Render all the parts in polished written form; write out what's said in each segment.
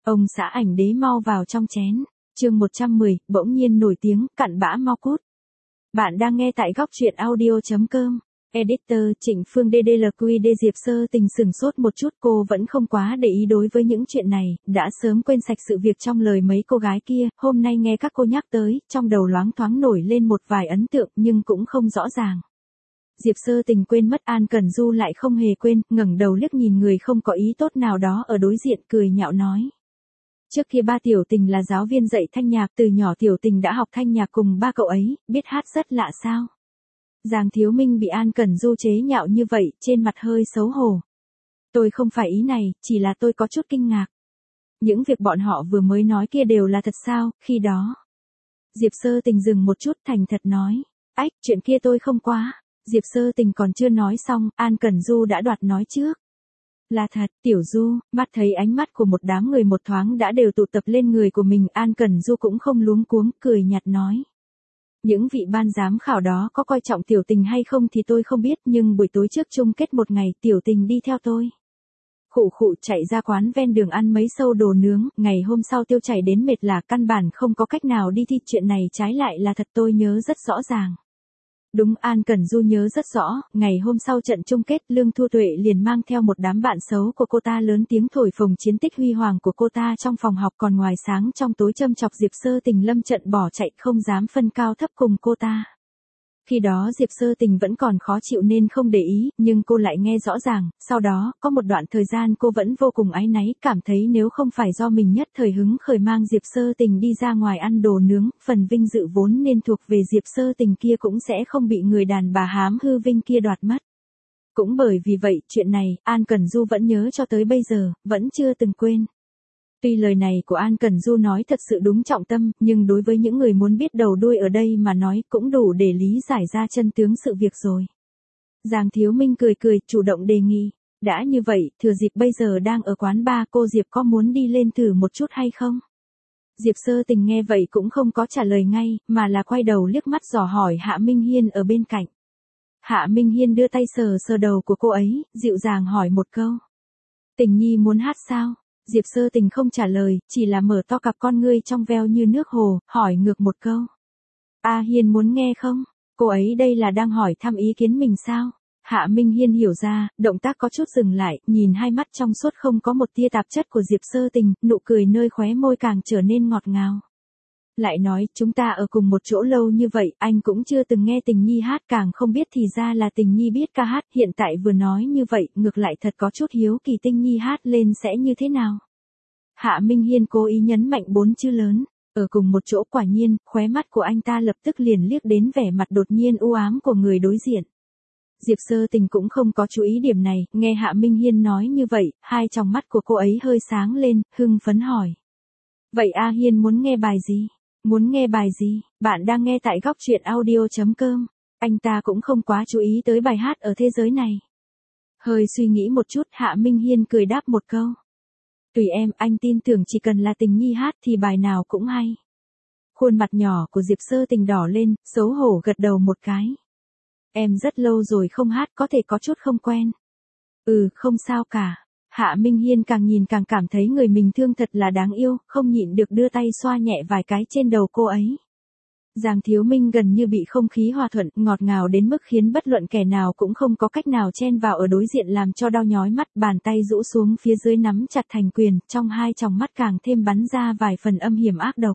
Ông xã ảnh đế mau vào trong chén. Chương 110, bỗng nhiên nổi tiếng, cặn bã mau cút. Bạn đang nghe tại góc truyện audio.com. Editor Trịnh Phương DDLQD. Diệp Sơ Tình sửng sốt một chút, cô vẫn không quá để ý đối với những chuyện này, đã sớm quên sạch sự việc trong lời mấy cô gái kia, hôm nay nghe các cô nhắc tới, trong đầu loáng thoáng nổi lên một vài ấn tượng nhưng cũng không rõ ràng. Diệp Sơ Tình quên mất An Cẩn Du lại không hề quên, ngẩng đầu liếc nhìn người không có ý tốt nào đó ở đối diện, cười nhạo nói. Trước kia ba Tiểu Tình là giáo viên dạy thanh nhạc, từ nhỏ Tiểu Tình đã học thanh nhạc cùng ba cậu ấy, biết hát rất lạ sao. Giang Thiếu Minh bị An Cẩn Du chế nhạo như vậy, trên mặt hơi xấu hổ. Tôi không phải ý này, chỉ là tôi có chút kinh ngạc. Những việc bọn họ vừa mới nói kia đều là thật sao, khi đó. Diệp Sơ Tình dừng một chút, thành thật nói. Ách, chuyện kia tôi không quá. Diệp Sơ Tình còn chưa nói xong, An Cẩn Du đã đoạt nói trước. Là thật, Tiểu Du, mắt thấy ánh mắt của một đám người một thoáng đã đều tụ tập lên người của mình, An Cẩn Du cũng không luống cuống, cười nhạt nói. Những vị ban giám khảo đó có coi trọng Tiểu Tình hay không thì tôi không biết, nhưng buổi tối trước chung kết một ngày, Tiểu Tình đi theo tôi. Khụ khụ chạy ra quán ven đường ăn mấy sâu đồ nướng, ngày hôm sau tiêu chảy đến mệt là căn bản không có cách nào đi thi, chuyện này trái lại là thật, tôi nhớ rất rõ ràng. Đúng, An Cẩn Du nhớ rất rõ, ngày hôm sau trận chung kết, Lương Thu Tuệ liền mang theo một đám bạn xấu của cô ta lớn tiếng thổi phồng chiến tích huy hoàng của cô ta trong phòng học, còn ngoài sáng trong tối châm chọc Diệp Sơ Tình lâm trận bỏ chạy, không dám phân cao thấp cùng cô ta. Khi đó Diệp Sơ Tình vẫn còn khó chịu nên không để ý, nhưng cô lại nghe rõ ràng, sau đó, có một đoạn thời gian cô vẫn vô cùng áy náy, cảm thấy nếu không phải do mình nhất thời hứng khởi mang Diệp Sơ Tình đi ra ngoài ăn đồ nướng, phần vinh dự vốn nên thuộc về Diệp Sơ Tình kia cũng sẽ không bị người đàn bà hám hư vinh kia đoạt mất. Cũng bởi vì vậy, chuyện này, An Cẩn Du vẫn nhớ cho tới bây giờ, vẫn chưa từng quên. Tuy lời này của An Cẩn Du nói thật sự đúng trọng tâm, nhưng đối với những người muốn biết đầu đuôi ở đây mà nói cũng đủ để lý giải ra chân tướng sự việc rồi. Giang Thiếu Minh cười cười, chủ động đề nghị. Đã như vậy, thừa dịp bây giờ đang ở quán bar, cô Diệp có muốn đi lên thử một chút hay không? Diệp Sơ Tình nghe vậy cũng không có trả lời ngay, mà là quay đầu liếc mắt dò hỏi Hạ Minh Hiên ở bên cạnh. Hạ Minh Hiên đưa tay sờ sờ đầu của cô ấy, dịu dàng hỏi một câu. Tình Nhi muốn hát sao? Diệp Sơ Tình không trả lời, chỉ là mở to cặp con ngươi trong veo như nước hồ, hỏi ngược một câu. A Hiên muốn nghe không? Cô ấy đây là đang hỏi thăm ý kiến mình sao? Hạ Minh Hiên hiểu ra, động tác có chút dừng lại, nhìn hai mắt trong suốt không có một tia tạp chất của Diệp Sơ Tình, nụ cười nơi khóe môi càng trở nên ngọt ngào. Lại nói, chúng ta ở cùng một chỗ lâu như vậy, anh cũng chưa từng nghe Tình Nhi hát, càng không biết thì ra là Tình Nhi biết ca hát, hiện tại vừa nói như vậy, ngược lại thật có chút hiếu kỳ Tình Nhi hát lên sẽ như thế nào. Hạ Minh Hiên cố ý nhấn mạnh 4 chữ lớn, ở cùng một chỗ, quả nhiên, khóe mắt của anh ta lập tức liền liếc đến vẻ mặt đột nhiên u ám của người đối diện. Diệp Sơ Tình cũng không có chú ý điểm này, nghe Hạ Minh Hiên nói như vậy, hai tròng mắt của cô ấy hơi sáng lên, hưng phấn hỏi. Vậy A Hiên muốn nghe bài gì? Muốn nghe bài gì? Bạn đang nghe tại góc truyện audio.com. Anh ta cũng không quá chú ý tới bài hát ở thế giới này. Hơi suy nghĩ một chút, Hạ Minh Hiên cười đáp một câu. Tùy em, anh tin tưởng chỉ cần là Tình Nhi hát thì bài nào cũng hay. Khuôn mặt nhỏ của Diệp Sơ Tình đỏ lên, xấu hổ gật đầu một cái. Em rất lâu rồi không hát, có thể có chút không quen. Không sao cả. Hạ Minh Hiên càng nhìn càng cảm thấy người mình thương thật là đáng yêu, không nhịn được đưa tay xoa nhẹ vài cái trên đầu cô ấy. Giang Thiếu Minh gần như bị không khí hòa thuận, ngọt ngào đến mức khiến bất luận kẻ nào cũng không có cách nào chen vào ở đối diện, làm cho đau nhói mắt, bàn tay rũ xuống phía dưới nắm chặt thành quyền, trong hai tròng mắt càng thêm bắn ra vài phần âm hiểm ác độc.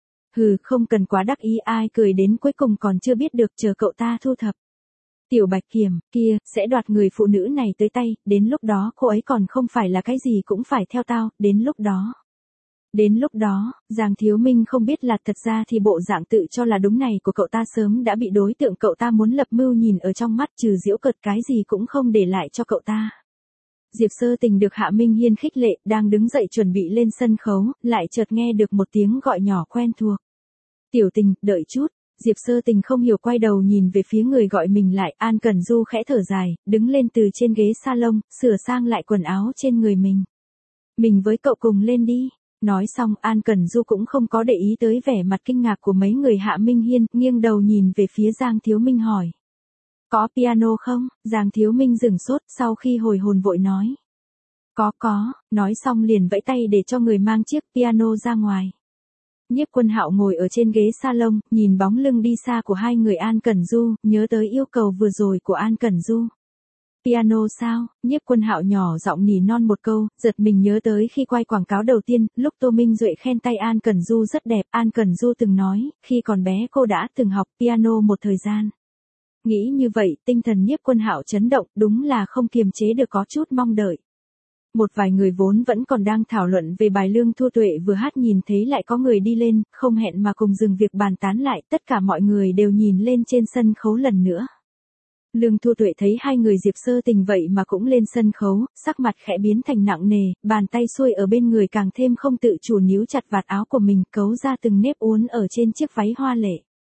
Không cần quá đắc ý, ai cười đến cuối cùng còn chưa biết được, chờ cậu ta thu thập. Tiểu Bạch Kiểm, kia, sẽ đoạt người phụ nữ này tới tay, đến lúc đó cô ấy còn không phải là cái gì cũng phải theo tao, đến lúc đó. Đến lúc đó, Giang Thiếu Minh không biết là thật ra thì bộ dạng tự cho là đúng này của cậu ta sớm đã bị đối tượng cậu ta muốn lập mưu nhìn ở trong mắt, trừ giễu cợt cái gì cũng không để lại cho cậu ta. Diệp Sơ Tình được Hạ Minh Hiên khích lệ, đang đứng dậy chuẩn bị lên sân khấu, lại chợt nghe được một tiếng gọi nhỏ quen thuộc. Tiểu Tình, đợi chút. Diệp Sơ Tình không hiểu quay đầu nhìn về phía người gọi mình lại, An Cẩn Du khẽ thở dài, đứng lên từ trên ghế salon, sửa sang lại quần áo trên người mình. Mình với cậu cùng lên đi. Nói xong, An Cẩn Du cũng không có để ý tới vẻ mặt kinh ngạc của mấy người Hạ Minh Hiên, nghiêng đầu nhìn về phía Giang Thiếu Minh hỏi. Có piano không? Giang Thiếu Minh dừng sốt, sau khi hồi hồn vội nói. Có, nói xong liền vẫy tay để cho người mang chiếc piano ra ngoài. Nhiếp Quân Hạo ngồi ở trên ghế salon, nhìn bóng lưng đi xa của hai người An Cẩn Du, nhớ tới yêu cầu vừa rồi của An Cẩn Du. Piano sao? Nhiếp Quân Hạo nhỏ giọng nỉ non một câu, giật mình nhớ tới khi quay quảng cáo đầu tiên, lúc Tô Minh Duệ khen tay An Cẩn Du rất đẹp, An Cẩn Du từng nói, khi còn bé cô đã từng học piano một thời gian. Nghĩ như vậy, tinh thần Nhiếp Quân Hạo chấn động, đúng là không kiềm chế được có chút mong đợi. Một vài người vốn vẫn còn đang thảo luận về bài Lương Thu Tuệ vừa hát nhìn thấy lại có người đi lên, không hẹn mà cùng dừng việc bàn tán lại, tất cả mọi người đều nhìn lên trên sân khấu lần nữa. Lương Thu Tuệ thấy hai người Diệp Sơ Tình vậy mà cũng lên sân khấu, sắc mặt khẽ biến thành nặng nề, bàn tay xuôi ở bên người càng thêm không tự chủ níu chặt vạt áo của mình, cấu ra từng nếp uốn ở trên chiếc váy hoa lệ.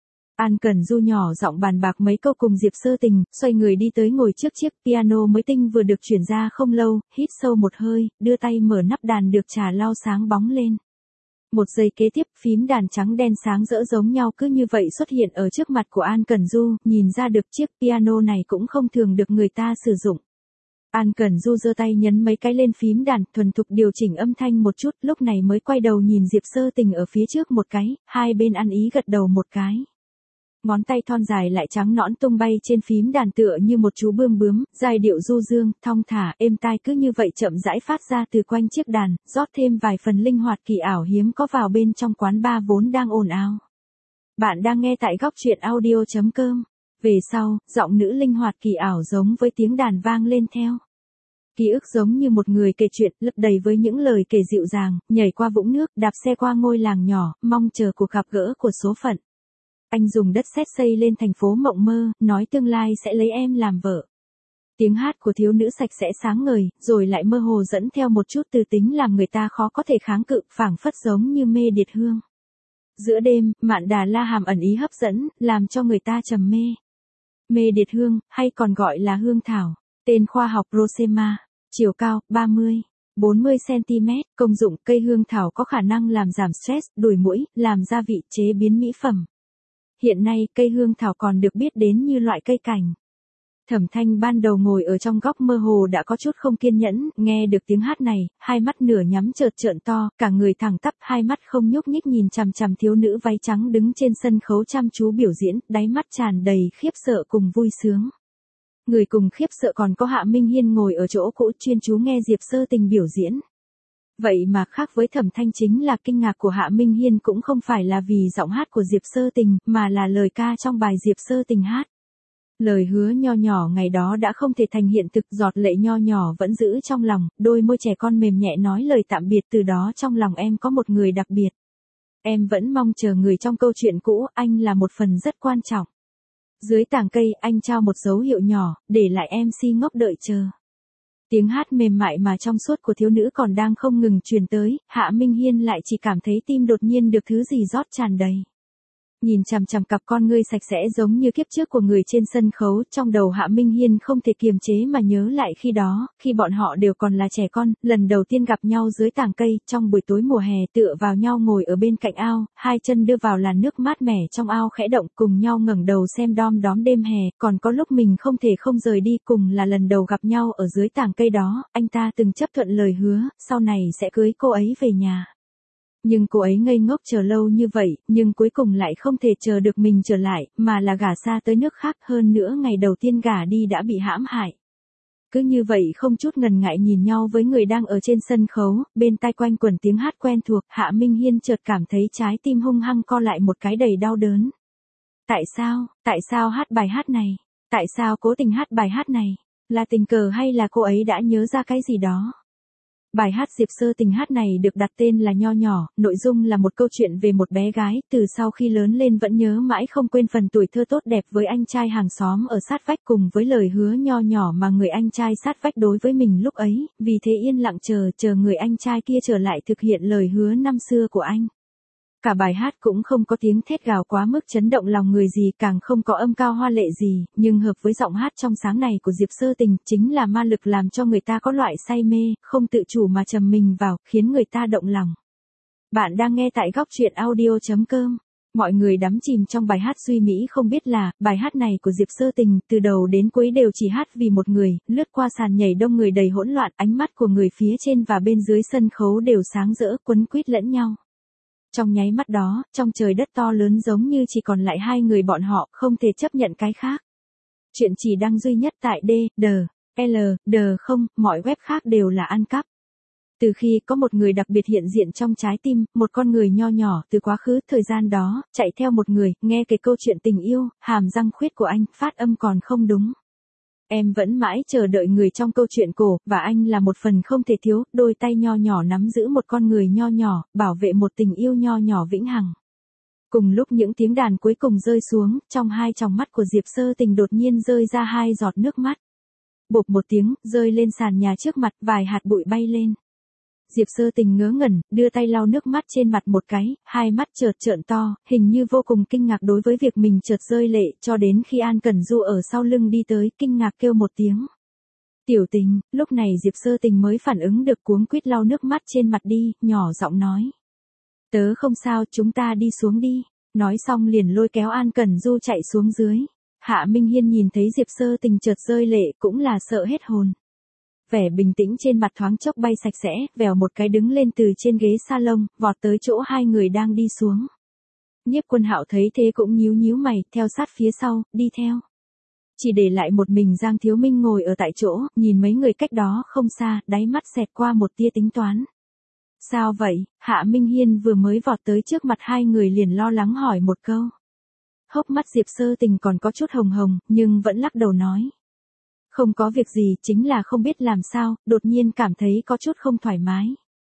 An Cẩn Du nhỏ giọng bàn bạc mấy câu cùng Diệp Sơ Tình, xoay người đi tới ngồi trước chiếc piano mới tinh vừa được chuyển ra không lâu, hít sâu một hơi, đưa tay mở nắp đàn được trà lau sáng bóng lên. Một giây kế tiếp, phím đàn trắng đen sáng rỡ giống nhau cứ như vậy xuất hiện ở trước mặt của An Cẩn Du, nhìn ra được chiếc piano này cũng không thường được người ta sử dụng. An Cẩn Du giơ tay nhấn mấy cái lên phím đàn, thuần thục điều chỉnh âm thanh một chút, lúc này mới quay đầu nhìn Diệp Sơ Tình ở phía trước một cái, hai bên ăn ý gật đầu một cái. Ngón tay thon dài lại trắng nõn tung bay trên phím đàn tựa như một chú bươm bướm, giai điệu du dương, thong thả, êm tai cứ như vậy chậm rãi phát ra từ quanh chiếc đàn, rót thêm vài phần linh hoạt kỳ ảo hiếm có vào bên trong quán bar vốn đang ồn ào. Bạn đang nghe tại góc truyện audio.com. Về sau, giọng nữ linh hoạt kỳ ảo giống với tiếng đàn vang lên theo. Ký ức giống như một người kể chuyện, lấp đầy với những lời kể dịu dàng, nhảy qua vũng nước, đạp xe qua ngôi làng nhỏ, mong chờ cuộc gặp gỡ của số phận. Anh dùng đất sét xây lên thành phố mộng mơ, nói tương lai sẽ lấy em làm vợ. Tiếng hát của thiếu nữ sạch sẽ sáng ngời, rồi lại mơ hồ dẫn theo một chút tư tính làm người ta khó có thể kháng cự, phảng phất giống như mê điệt hương. Giữa đêm, Mạn Đà La hàm ẩn ý hấp dẫn, làm cho người ta trầm mê. Mê điệt hương, hay còn gọi là hương thảo, tên khoa học Rosema, chiều cao, 40 cm, công dụng cây hương thảo có khả năng làm giảm stress, đuổi muỗi, làm gia vị, chế biến mỹ phẩm. Hiện nay, cây hương thảo còn được biết đến như loại cây cảnh. Thẩm Thanh ban đầu ngồi ở trong góc mơ hồ đã có chút không kiên nhẫn, nghe được tiếng hát này, hai mắt nửa nhắm chợt trợn to, cả người thẳng tắp, hai mắt không nhúc nhích nhìn chằm chằm thiếu nữ váy trắng đứng trên sân khấu chăm chú biểu diễn, đáy mắt tràn đầy khiếp sợ cùng vui sướng. Người cùng khiếp sợ còn có Hạ Minh Hiên ngồi ở chỗ cũ chuyên chú nghe Diệp Sơ Tình biểu diễn. Vậy mà khác với Thẩm Thanh chính là kinh ngạc của Hạ Minh Hiên cũng không phải là vì giọng hát của Diệp Sơ Tình, mà là lời ca trong bài Diệp Sơ Tình hát. Lời hứa nho nhỏ ngày đó đã không thể thành hiện thực, giọt lệ nho nhỏ vẫn giữ trong lòng, đôi môi trẻ con mềm nhẹ nói lời tạm biệt, từ đó trong lòng em có một người đặc biệt. Em vẫn mong chờ người trong câu chuyện cũ, anh là một phần rất quan trọng. Dưới tàng cây, anh trao một dấu hiệu nhỏ, để lại em si ngốc đợi chờ. Tiếng hát mềm mại mà trong suốt của thiếu nữ còn đang không ngừng truyền tới, Hạ Minh Hiên lại chỉ cảm thấy tim đột nhiên được thứ gì rót tràn đầy. Nhìn chằm chằm cặp con ngươi sạch sẽ giống như kiếp trước của người trên sân khấu, trong đầu Hạ Minh Hiên không thể kiềm chế mà nhớ lại khi đó, khi bọn họ đều còn là trẻ con, lần đầu tiên gặp nhau dưới tàng cây, trong buổi tối mùa hè tựa vào nhau ngồi ở bên cạnh ao, hai chân đưa vào làn nước mát mẻ trong ao khẽ động, cùng nhau ngẩng đầu xem đom đóm đêm hè, còn có lúc mình không thể không rời đi, cùng là lần đầu gặp nhau ở dưới tàng cây đó, anh ta từng chấp thuận lời hứa, sau này sẽ cưới cô ấy về nhà. Nhưng cô ấy ngây ngốc chờ lâu như vậy, nhưng cuối cùng lại không thể chờ được mình trở lại, mà là gả xa tới nước khác, hơn nữa ngày đầu tiên gả đi đã bị hãm hại. Cứ như vậy không chút ngần ngại nhìn nhau với người đang ở trên sân khấu, bên tai quanh quẩn tiếng hát quen thuộc, Hạ Minh Hiên chợt cảm thấy trái tim hung hăng co lại một cái đầy đau đớn. Tại sao hát bài hát này? Tại sao cố tình hát bài hát này? Là tình cờ hay là cô ấy đã nhớ ra cái gì đó? Bài hát Diệp Sơ Tình hát này được đặt tên là Nho Nhỏ, nội dung là một câu chuyện về một bé gái, từ sau khi lớn lên vẫn nhớ mãi không quên phần tuổi thơ tốt đẹp với anh trai hàng xóm ở sát vách cùng với lời hứa nho nhỏ mà người anh trai sát vách đối với mình lúc ấy, vì thế yên lặng chờ người anh trai kia trở lại thực hiện lời hứa năm xưa của anh. Cả bài hát cũng không có tiếng thét gào quá mức chấn động lòng người gì, càng không có âm cao hoa lệ gì, nhưng hợp với giọng hát trong sáng này của Diệp Sơ Tình, chính là ma lực làm cho người ta có loại say mê, không tự chủ mà trầm mình vào, khiến người ta động lòng. Bạn đang nghe tại góc truyện audio.com. Mọi người đắm chìm trong bài hát suy mỹ không biết là, bài hát này của Diệp Sơ Tình, từ đầu đến cuối đều chỉ hát vì một người, lướt qua sàn nhảy đông người đầy hỗn loạn, ánh mắt của người phía trên và bên dưới sân khấu đều sáng rỡ, quấn quýt lẫn nhau. Trong nháy mắt đó, trong trời đất to lớn giống như chỉ còn lại hai người bọn họ, không thể chấp nhận cái khác. Chuyện chỉ đăng duy nhất tại không, mọi web khác đều là ăn cắp. Từ khi có một người đặc biệt hiện diện trong trái tim, một con người nho nhỏ từ quá khứ thời gian đó, chạy theo một người, nghe cái câu chuyện tình yêu, hàm răng khuyết của anh, phát âm còn không đúng. Em vẫn mãi chờ đợi người trong câu chuyện cổ, và anh là một phần không thể thiếu, đôi tay nho nhỏ nắm giữ một con người nho nhỏ, bảo vệ một tình yêu nho nhỏ vĩnh hằng. Cùng lúc những tiếng đàn cuối cùng rơi xuống, trong hai tròng mắt của Diệp Sơ Tình đột nhiên rơi ra hai giọt nước mắt. Bộp một tiếng, rơi lên sàn nhà trước mặt, vài hạt bụi bay lên. Diệp Sơ Tình ngớ ngẩn, đưa tay lau nước mắt trên mặt một cái, hai mắt chợt trợn to, hình như vô cùng kinh ngạc đối với việc mình chợt rơi lệ, cho đến khi An Cẩn Du ở sau lưng đi tới, kinh ngạc kêu một tiếng. Tiểu Tình, lúc này Diệp Sơ Tình mới phản ứng được, cuống quýt lau nước mắt trên mặt đi, nhỏ giọng nói. Tớ không sao, chúng ta đi xuống đi. Nói xong liền lôi kéo An Cẩn Du chạy xuống dưới. Hạ Minh Hiên nhìn thấy Diệp Sơ Tình chợt rơi lệ, cũng là sợ hết hồn. Vẻ bình tĩnh trên mặt thoáng chốc bay sạch sẽ, vèo một cái đứng lên từ trên ghế salon, vọt tới chỗ hai người đang đi xuống. Nhiếp Quân Hạo thấy thế cũng nhíu nhíu mày, theo sát phía sau, đi theo. Chỉ để lại một mình Giang Thiếu Minh ngồi ở tại chỗ, nhìn mấy người cách đó không xa, đáy mắt xẹt qua một tia tính toán. Sao vậy? Hạ Minh Hiên vừa mới vọt tới trước mặt hai người liền lo lắng hỏi một câu. Hốc mắt Diệp Sơ Tình còn có chút hồng hồng, nhưng vẫn lắc đầu nói. Không có việc gì, chính là không biết làm sao, đột nhiên cảm thấy có chút không thoải mái.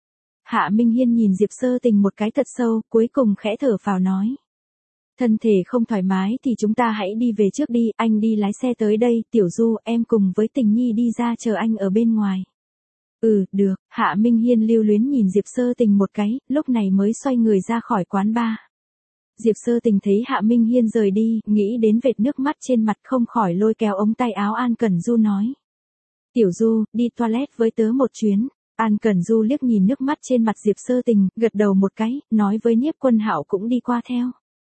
Hạ Minh Hiên nhìn Diệp Sơ Tình một cái thật sâu, cuối cùng khẽ thở phào nói. Thân thể không thoải mái thì chúng ta hãy đi về trước đi, anh đi lái xe tới đây, Tiểu Du, em cùng với Tình Nhi đi ra chờ anh ở bên ngoài. Được, Hạ Minh Hiên lưu luyến nhìn Diệp Sơ Tình một cái, lúc này mới xoay người ra khỏi quán bar. Diệp Sơ Tình thấy Hạ Minh Hiên rời đi, nghĩ đến vệt nước mắt trên mặt không khỏi lôi kéo ống tay áo An Cẩn Du nói. Tiểu Du, đi toilet với tớ một chuyến. An Cẩn Du liếc nhìn nước mắt trên mặt Diệp Sơ Tình, gật đầu một cái, nói với Nhiếp Quân Hạo cũng đi qua theo.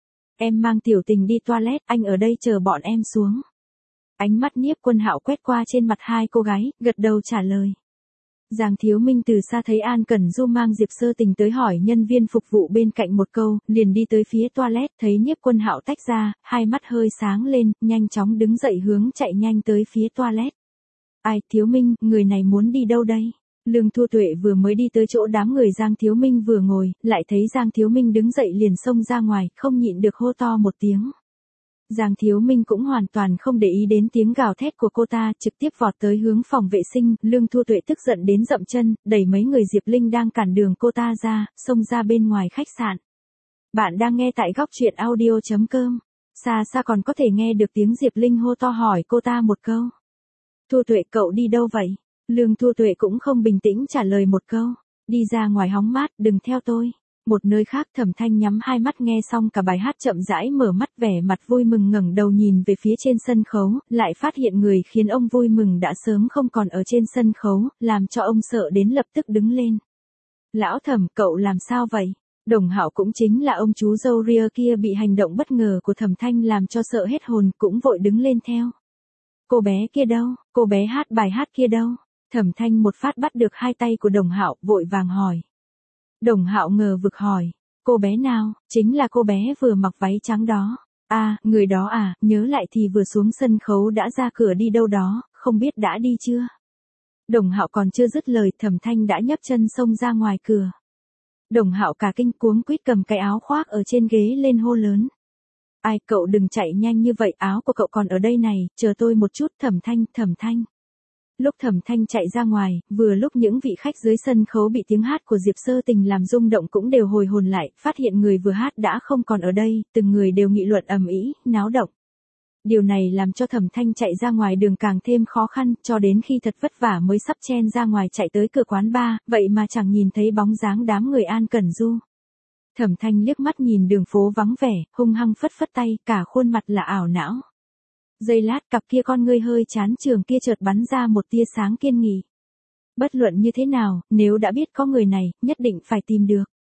Em mang Tiểu Tình đi toilet, anh ở đây chờ bọn em xuống. Ánh mắt Nhiếp Quân Hạo quét qua trên mặt hai cô gái, gật đầu trả lời. Giang Thiếu Minh từ xa thấy An Cẩn Du mang Diệp Sơ Tình tới hỏi nhân viên phục vụ bên cạnh một câu, liền đi tới phía toilet, thấy Nhiếp Quân Hạo tách ra, hai mắt hơi sáng lên, nhanh chóng đứng dậy hướng chạy nhanh tới phía toilet. Ai, Thiếu Minh, người này muốn đi đâu đây? Lương Thu Tuệ vừa mới đi tới chỗ đám người Giang Thiếu Minh vừa ngồi, lại thấy Giang Thiếu Minh đứng dậy liền xông ra ngoài, không nhịn được hô to một tiếng. Giang Thiếu Minh cũng hoàn toàn không để ý đến tiếng gào thét của cô ta, trực tiếp vọt tới hướng phòng vệ sinh, Lương Thu Tuệ tức giận đến dậm chân, đẩy mấy người Diệp Linh đang cản đường cô ta ra, xông ra bên ngoài khách sạn. Bạn đang nghe tại góc truyện audio.com, xa xa còn có thể nghe được tiếng Diệp Linh hô to hỏi cô ta một câu. Thu Tuệ cậu đi đâu vậy? Lương Thu Tuệ cũng không bình tĩnh trả lời một câu, đi ra ngoài hóng mát, đừng theo tôi. Một nơi khác Thẩm Thanh nhắm hai mắt nghe xong cả bài hát chậm rãi mở mắt vẻ mặt vui mừng ngẩng đầu nhìn về phía trên sân khấu, lại phát hiện người khiến ông vui mừng đã sớm không còn ở trên sân khấu, làm cho ông sợ đến lập tức đứng lên. Lão Thẩm, cậu làm sao vậy? Đồng Hạo cũng chính là ông chú dâu ria kia bị hành động bất ngờ của Thẩm Thanh làm cho sợ hết hồn, cũng vội đứng lên theo. Cô bé kia đâu? Cô bé hát bài hát kia đâu? Thẩm Thanh một phát bắt được hai tay của Đồng Hạo, vội vàng hỏi. Đồng Hạo ngờ vực hỏi, cô bé nào? Chính là cô bé vừa mặc váy trắng đó. À, người đó à, nhớ lại thì vừa xuống sân khấu đã ra cửa đi đâu đó, không biết đã đi chưa? Đồng Hạo còn chưa dứt lời, Thẩm Thanh đã nhấc chân xông ra ngoài cửa. Đồng Hạo cả kinh cuống quýt cầm cái áo khoác ở trên ghế lên hô lớn. Ai, cậu đừng chạy nhanh như vậy, áo của cậu còn ở đây này, chờ tôi một chút. Thẩm Thanh. Lúc Thẩm Thanh chạy ra ngoài, vừa lúc những vị khách dưới sân khấu bị tiếng hát của Diệp Sơ Tình làm rung động cũng đều hồi hồn lại, phát hiện người vừa hát đã không còn ở đây, từng người đều nghị luận ầm ĩ, náo động. Điều này làm cho Thẩm Thanh chạy ra ngoài đường càng thêm khó khăn, cho đến khi thật vất vả mới sắp chen ra ngoài chạy tới cửa quán bar, vậy mà chẳng nhìn thấy bóng dáng đám người An Cẩn Du. Thẩm Thanh liếc mắt nhìn đường phố vắng vẻ, hung hăng phất phất tay, cả khuôn mặt là ảo não. Giây lát cặp kia con ngươi hơi chán trường kia chợt bắn ra một tia sáng kiên nghị. Bất luận như thế nào, nếu đã biết có người này, nhất định phải tìm được.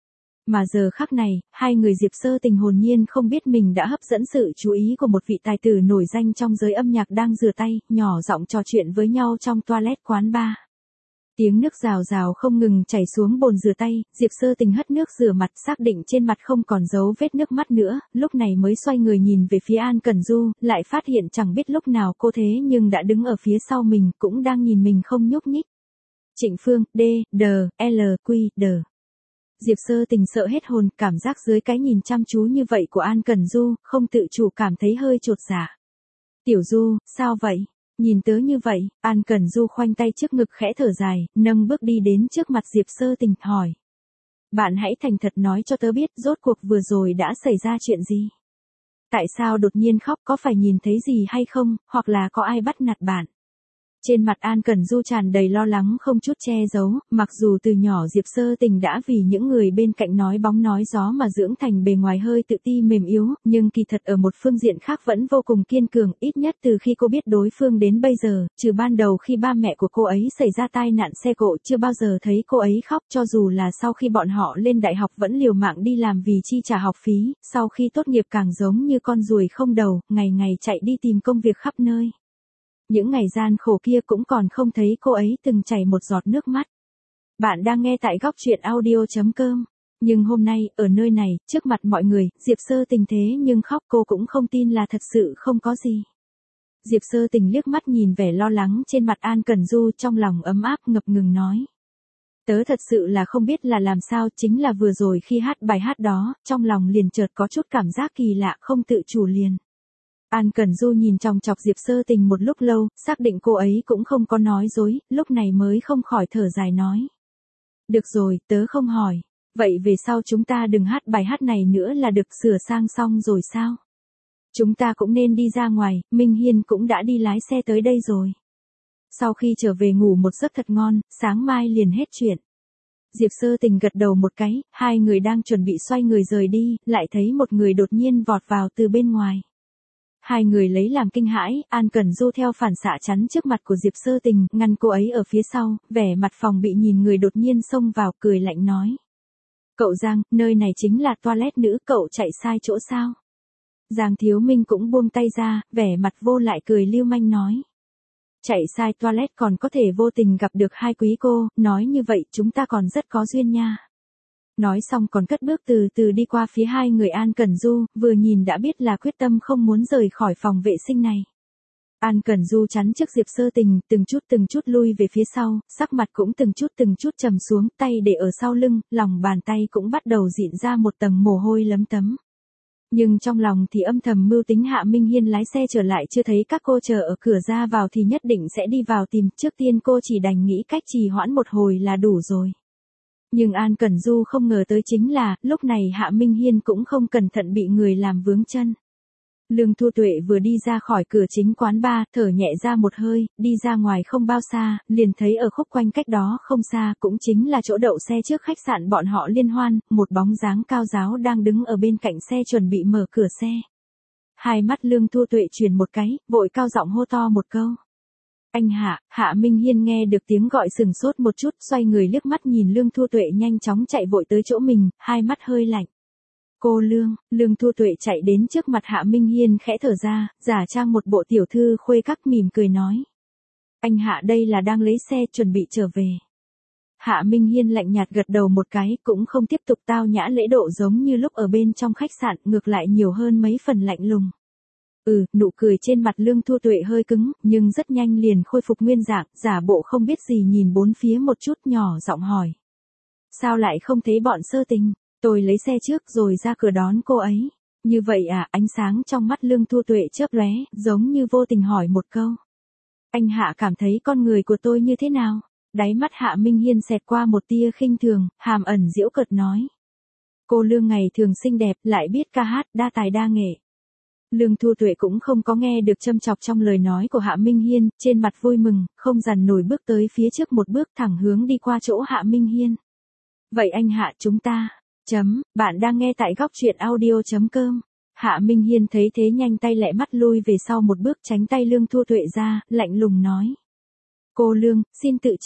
Mà giờ khắc này, hai người Diệp Sơ Tình hồn nhiên không biết mình đã hấp dẫn sự chú ý của một vị tài tử nổi danh trong giới âm nhạc đang rửa tay, nhỏ giọng trò chuyện với nhau trong toilet quán bar. Tiếng nước rào rào không ngừng chảy xuống bồn rửa tay, Diệp Sơ Tình hất nước rửa mặt xác định trên mặt không còn dấu vết nước mắt nữa, lúc này mới xoay người nhìn về phía An Cẩn Du, lại phát hiện chẳng biết lúc nào cô thế nhưng đã đứng ở phía sau mình cũng đang nhìn mình không nhúc nhích. Trịnh Phương, D, D, L, Q, D. Diệp Sơ Tình sợ hết hồn, cảm giác dưới cái nhìn chăm chú như vậy của An Cẩn Du, không tự chủ cảm thấy hơi chột dạ. Tiểu Du, sao vậy? Nhìn tớ như vậy, An Cẩn Du khoanh tay trước ngực khẽ thở dài, nâng bước đi đến trước mặt Diệp Sơ Tình, hỏi. Bạn hãy thành thật nói cho tớ biết rốt cuộc vừa rồi đã xảy ra chuyện gì? Tại sao đột nhiên khóc, có phải nhìn thấy gì hay không, hoặc là có ai bắt nạt bạn? Trên mặt An Cẩn Du tràn đầy lo lắng không chút che giấu, mặc dù từ nhỏ Diệp Sơ Tình đã vì những người bên cạnh nói bóng nói gió mà dưỡng thành bề ngoài hơi tự ti mềm yếu, nhưng kỳ thật ở một phương diện khác vẫn vô cùng kiên cường, ít nhất từ khi cô biết đối phương đến bây giờ, trừ ban đầu khi ba mẹ của cô ấy xảy ra tai nạn xe cộ chưa bao giờ thấy cô ấy khóc, cho dù là sau khi bọn họ lên đại học vẫn liều mạng đi làm vì chi trả học phí, sau khi tốt nghiệp càng giống như con ruồi không đầu, ngày ngày chạy đi tìm công việc khắp nơi. Những ngày gian khổ kia cũng còn không thấy cô ấy từng chảy một giọt nước mắt. Bạn đang nghe tại góc truyện audio.com. Nhưng hôm nay, ở nơi này, trước mặt mọi người, Diệp Sơ Tình thế nhưng khóc cô cũng không tin là thật sự không có gì. Diệp Sơ Tình liếc mắt nhìn vẻ lo lắng trên mặt An Cẩn Du trong lòng ấm áp ngập ngừng nói. Tớ thật sự là không biết là làm sao, chính là vừa rồi khi hát bài hát đó, trong lòng liền chợt có chút cảm giác kỳ lạ không tự chủ liền. An Cẩn Du nhìn chòng chọc Diệp Sơ Tình một lúc lâu, xác định cô ấy cũng không có nói dối, lúc này mới không khỏi thở dài nói. Được rồi, tớ không hỏi. Vậy về sau chúng ta đừng hát bài hát này nữa là được, sửa sang xong rồi sao? Chúng ta cũng nên đi ra ngoài, Minh Hiên cũng đã đi lái xe tới đây rồi. Sau khi trở về ngủ một giấc thật ngon, sáng mai liền hết chuyện. Diệp Sơ Tình gật đầu một cái, hai người đang chuẩn bị xoay người rời đi, lại thấy một người đột nhiên vọt vào từ bên ngoài. Hai người lấy làm kinh hãi, An Cẩn Du theo phản xạ chắn trước mặt của Diệp Sơ Tình, ngăn cô ấy ở phía sau, vẻ mặt phòng bị nhìn người đột nhiên xông vào, cười lạnh nói. Cậu Giang, nơi này chính là toilet nữ, cậu chạy sai chỗ sao? Giang Thiếu Minh cũng buông tay ra, vẻ mặt vô lại cười lưu manh nói. Chạy sai toilet còn có thể vô tình gặp được hai quý cô, nói như vậy chúng ta còn rất có duyên nha. Nói xong còn cất bước từ từ đi qua phía hai người An Cẩn Du, vừa nhìn đã biết là quyết tâm không muốn rời khỏi phòng vệ sinh này. An Cẩn Du chắn trước Diệp Sơ Tình, từng chút lui về phía sau, sắc mặt cũng từng chút trầm xuống, tay để ở sau lưng, lòng bàn tay cũng bắt đầu dịn ra một tầng mồ hôi lấm tấm. Nhưng trong lòng thì âm thầm mưu tính Hạ Minh Hiên lái xe trở lại chưa thấy các cô chờ ở cửa ra vào thì nhất định sẽ đi vào tìm, trước tiên cô chỉ đành nghĩ cách trì hoãn một hồi là đủ rồi. Nhưng An Cẩn Du không ngờ tới chính là, lúc này Hạ Minh Hiên cũng không cẩn thận bị người làm vướng chân. Lương Thu Tuệ vừa đi ra khỏi cửa chính quán bar, thở nhẹ ra một hơi, đi ra ngoài không bao xa, liền thấy ở khúc quanh cách đó không xa, cũng chính là chỗ đậu xe trước khách sạn bọn họ liên hoan, một bóng dáng cao ráo đang đứng ở bên cạnh xe chuẩn bị mở cửa xe. Hai mắt Lương Thu Tuệ chuyển một cái, vội cao giọng hô to một câu. Anh Hạ, Hạ Minh Hiên nghe được tiếng gọi sừng sốt một chút, xoay người liếc mắt nhìn Lương Thu Tuệ nhanh chóng chạy vội tới chỗ mình, hai mắt hơi lạnh. Cô Lương Thu Tuệ chạy đến trước mặt Hạ Minh Hiên khẽ thở ra, giả trang một bộ tiểu thư khuê các mỉm cười nói. Anh Hạ đây là đang lấy xe chuẩn bị trở về. Hạ Minh Hiên lạnh nhạt gật đầu một cái, cũng không tiếp tục tao nhã lễ độ giống như lúc ở bên trong khách sạn, ngược lại nhiều hơn mấy phần lạnh lùng. Nụ cười trên mặt Lương Thu Tuệ hơi cứng, nhưng rất nhanh liền khôi phục nguyên dạng, giả bộ không biết gì nhìn bốn phía một chút nhỏ giọng hỏi. Sao lại không thấy bọn Sơ Tình? Tôi lấy xe trước rồi ra cửa đón cô ấy. Như vậy à? Ánh sáng trong mắt Lương Thu Tuệ chớp lóe, giống như vô tình hỏi một câu. Anh Hạ cảm thấy con người của tôi như thế nào? Đáy mắt Hạ Minh Hiên xẹt qua một tia khinh thường, hàm ẩn giễu cợt nói. Cô Lương ngày thường xinh đẹp, lại biết ca hát, đa tài đa nghệ. Lương Thu Tuệ cũng không có nghe được châm chọc trong lời nói của Hạ Minh Hiên, trên mặt vui mừng, không dằn nổi bước tới phía trước một bước thẳng hướng đi qua chỗ Hạ Minh Hiên. Vậy anh Hạ chúng ta, bạn đang nghe tại góc truyện audio.com. Hạ Minh Hiên thấy thế nhanh tay lẹ mắt lui về sau một bước tránh tay Lương Thu Tuệ ra, lạnh lùng nói. Cô Lương, xin tự trọng,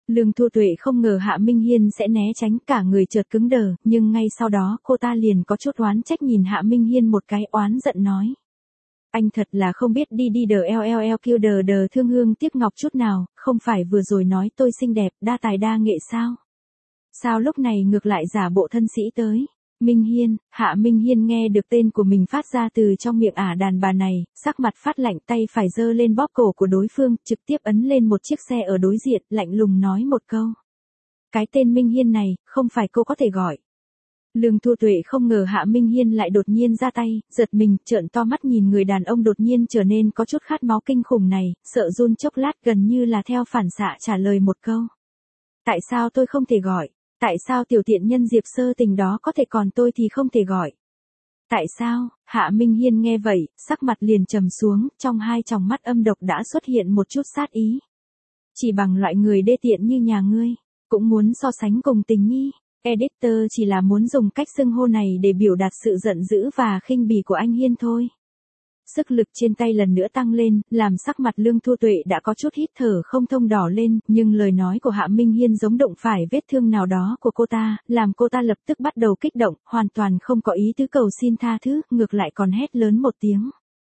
Lương Thu Tuệ không ngờ Hạ Minh Hiên sẽ né tránh, cả người chợt cứng đờ, nhưng ngay sau đó cô ta liền có chút oán trách nhìn Hạ Minh Hiên một cái, oán giận nói. Anh thật là không biết đi đi đờ eo kêu đờ thương hương tiếc ngọc chút nào, không phải vừa rồi nói tôi xinh đẹp, đa tài đa nghệ sao? Sao lúc này ngược lại giả bộ thân sĩ tới? Minh Hiên, Hạ Minh Hiên nghe được tên của mình phát ra từ trong miệng ả đàn bà này, sắc mặt phát lạnh, tay phải giơ lên bóp cổ của đối phương, trực tiếp ấn lên một chiếc xe ở đối diện, lạnh lùng nói một câu. Cái tên Minh Hiên này, không phải cô có thể gọi. Lương Thu Tuệ không ngờ Hạ Minh Hiên lại đột nhiên ra tay, giật mình, trợn to mắt nhìn người đàn ông đột nhiên trở nên có chút khát máu kinh khủng này, sợ run chốc lát gần như là theo phản xạ trả lời một câu. Tại sao tôi không thể gọi? Tại sao tiểu tiện nhân Diệp Sơ Tình đó có thể còn tôi thì không thể gọi? Tại sao? Hạ Minh Hiên nghe vậy, sắc mặt liền trầm xuống, trong hai tròng mắt âm độc đã xuất hiện một chút sát ý. Chỉ bằng loại người đê tiện như nhà ngươi, cũng muốn so sánh cùng Tình Nhi. Editor chỉ là muốn dùng cách xưng hô này để biểu đạt sự giận dữ và khinh bỉ của anh Hiên thôi. Sức lực trên tay lần nữa tăng lên, làm sắc mặt Lương Thu Tuệ đã có chút hít thở không thông đỏ lên, nhưng lời nói của Hạ Minh Hiên giống đụng phải vết thương nào đó của cô ta, làm cô ta lập tức bắt đầu kích động, hoàn toàn không có ý tứ cầu xin tha thứ, ngược lại còn hét lớn một tiếng.